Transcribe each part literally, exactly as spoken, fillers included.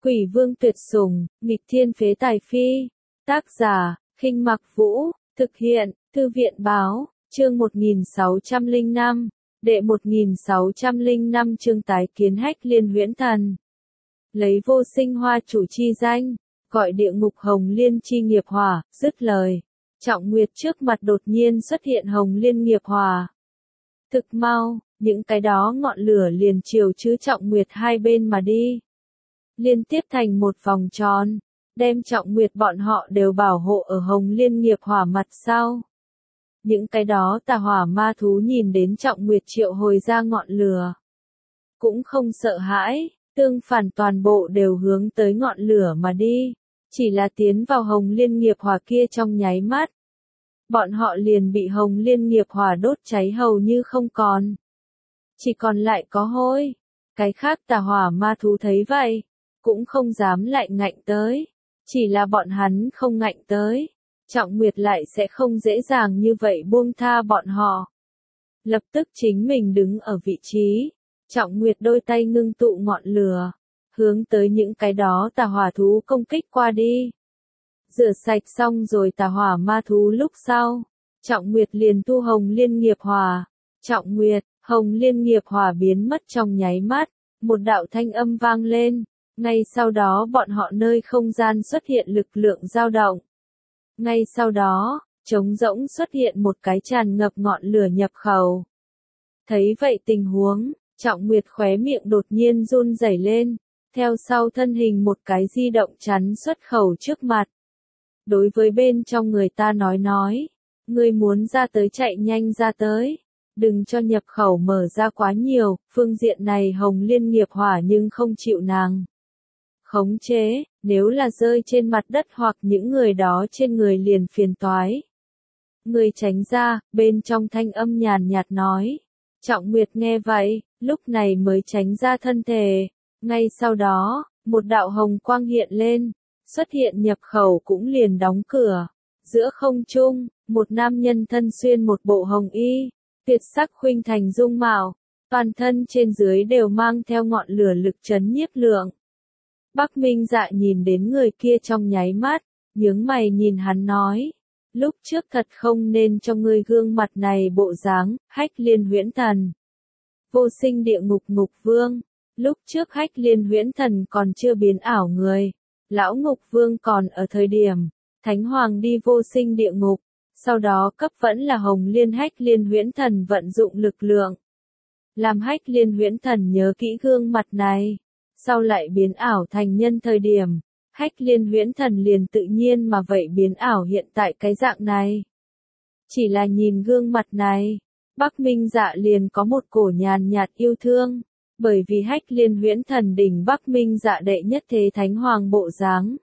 Quỷ vương tuyệt sủng, nghịch thiên phế tài phi. Tác giả, Khinh Mặc Vũ, thực hiện, Thư viện báo, chương một nghìn sáu trăm lẻ năm, đệ một nghìn sáu trăm lẻ năm chương tái kiến Hách Liên huyễn thần. Lấy vô sinh hoa chủ chi danh, gọi địa ngục hồng liên chi nghiệp hỏa, dứt lời. Trọng Nguyệt trước mặt đột nhiên xuất hiện hồng liên nghiệp hỏa. Thực mau, những cái đó ngọn lửa liền chiều chứ Trọng Nguyệt hai bên mà đi. Liên tiếp thành một vòng tròn, đem Trọng Nguyệt bọn họ đều bảo hộ ở hồng liên nghiệp hỏa mặt sau. Những cái đó tà hỏa ma thú nhìn đến Trọng Nguyệt triệu hồi ra ngọn lửa. Cũng không sợ hãi, tương phản toàn bộ đều hướng tới ngọn lửa mà đi. Chỉ là tiến vào hồng liên nghiệp hỏa kia trong nháy mắt. Bọn họ liền bị hồng liên nghiệp hỏa đốt cháy hầu như không còn. Chỉ còn lại có hôi. Cái khác tà hỏa ma thú thấy vậy, cũng không dám lại ngạnh tới. Chỉ là bọn hắn không ngạnh tới, Trọng Nguyệt lại sẽ không dễ dàng như vậy buông tha bọn họ. Lập tức chính mình đứng ở vị trí, Trọng Nguyệt đôi tay ngưng tụ ngọn lửa, hướng tới những cái đó tà hỏa thú công kích qua đi. Rửa sạch xong rồi tà hỏa ma thú lúc sau, Trọng Nguyệt liền tu hồng liên nghiệp hỏa. Trọng Nguyệt, hồng liên nghiệp hỏa biến mất trong nháy mắt, một đạo thanh âm vang lên. Ngay sau đó bọn họ nơi không gian xuất hiện lực lượng dao động. Ngay sau đó, trống rỗng xuất hiện một cái tràn ngập ngọn lửa nhập khẩu. Thấy vậy tình huống, Trọng Nguyệt khóe miệng đột nhiên run rẩy lên, theo sau thân hình một cái di động chắn xuất khẩu trước mặt. Đối với bên trong người ta nói nói, ngươi muốn ra tới chạy nhanh ra tới, đừng cho nhập khẩu mở ra quá nhiều, phương diện này hồng liên nghiệp hỏa nhưng không chịu nàng khống chế, nếu là rơi trên mặt đất hoặc những người đó trên người liền phiền toái. Người tránh ra, bên trong thanh âm nhàn nhạt nói. Trọng Nguyệt nghe vậy, lúc này mới tránh ra thân thể. Ngay sau đó, một đạo hồng quang hiện lên, xuất hiện nhập khẩu cũng liền đóng cửa. Giữa không trung, một nam nhân thân xuyên một bộ hồng y, tuyệt sắc khuynh thành dung mạo, toàn thân trên dưới đều mang theo ngọn lửa lực chấn nhiếp lượng. Bắc Minh Dạ nhìn đến người kia trong nháy mắt, nhướng mày nhìn hắn nói, lúc trước thật không nên cho ngươi gương mặt này bộ dáng, Hách Liên huyễn thần. Vô sinh địa ngục ngục vương, lúc trước Hách Liên huyễn thần còn chưa biến ảo người, lão ngục vương còn ở thời điểm, Thánh Hoàng đi vô sinh địa ngục, sau đó cấp vẫn là hồng liên Hách Liên huyễn thần vận dụng lực lượng. Làm Hách Liên huyễn thần nhớ kỹ gương mặt này. Sau lại biến ảo thành nhân thời điểm, Hách Liên huyễn thần liền tự nhiên mà vậy biến ảo hiện tại cái dạng này. Chỉ là nhìn gương mặt này, Bắc Minh Dạ liền có một cổ nhàn nhạt yêu thương, bởi vì Hách Liên huyễn thần đỉnh Bắc Minh Dạ đệ nhất thế Thánh Hoàng bộ dáng.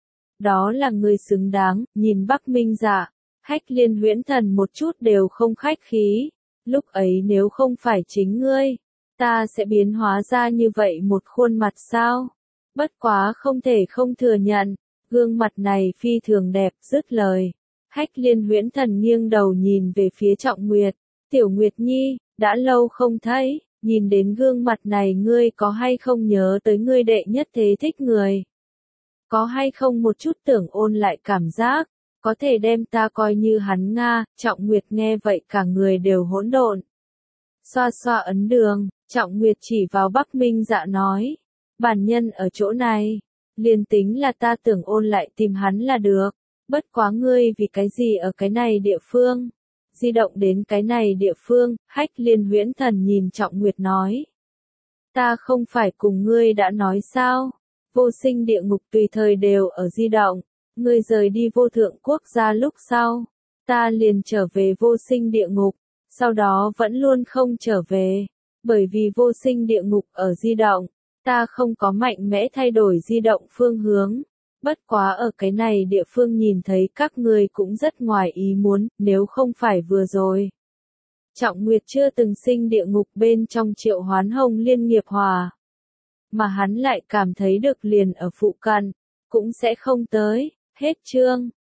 Đó là người xứng đáng, nhìn Bắc Minh Dạ, Hách Liên huyễn thần một chút đều không khách khí, lúc ấy nếu không phải chính ngươi, ta sẽ biến hóa ra như vậy một khuôn mặt sao? Bất quá không thể không thừa nhận, gương mặt này phi thường đẹp, dứt lời. Hách Liên huyễn thần nghiêng đầu nhìn về phía Trọng Nguyệt. Tiểu Nguyệt Nhi, đã lâu không thấy, nhìn đến gương mặt này ngươi có hay không nhớ tới ngươi đệ nhất thế thích người? Có hay không một chút tưởng ôn lại cảm giác, có thể đem ta coi như hắn Nga? Trọng Nguyệt nghe vậy cả người đều hỗn độn. Xoa xoa ấn đường. Trọng Nguyệt chỉ vào Bắc Minh Dạ nói, bản nhân ở chỗ này, liền tính là ta tưởng ôn lại tìm hắn là được, bất quá ngươi vì cái gì ở cái này địa phương, di động đến cái này địa phương, Hách Liên huyễn thần nhìn Trọng Nguyệt nói, ta không phải cùng ngươi đã nói sao, vô sinh địa ngục tùy thời đều ở di động, ngươi rời đi vô thượng quốc gia lúc sau, ta liền trở về vô sinh địa ngục, sau đó vẫn luôn không trở về. Bởi vì vô sinh địa ngục ở di động, ta không có mạnh mẽ thay đổi di động phương hướng. Bất quá ở cái này địa phương nhìn thấy các ngươi cũng rất ngoài ý muốn, nếu không phải vừa rồi. Trọng Nguyệt chưa từng sinh địa ngục bên trong triệu hoán hồng liên nghiệp hỏa. Mà hắn lại cảm thấy được liền ở phụ cận, cũng sẽ không tới, hết chương.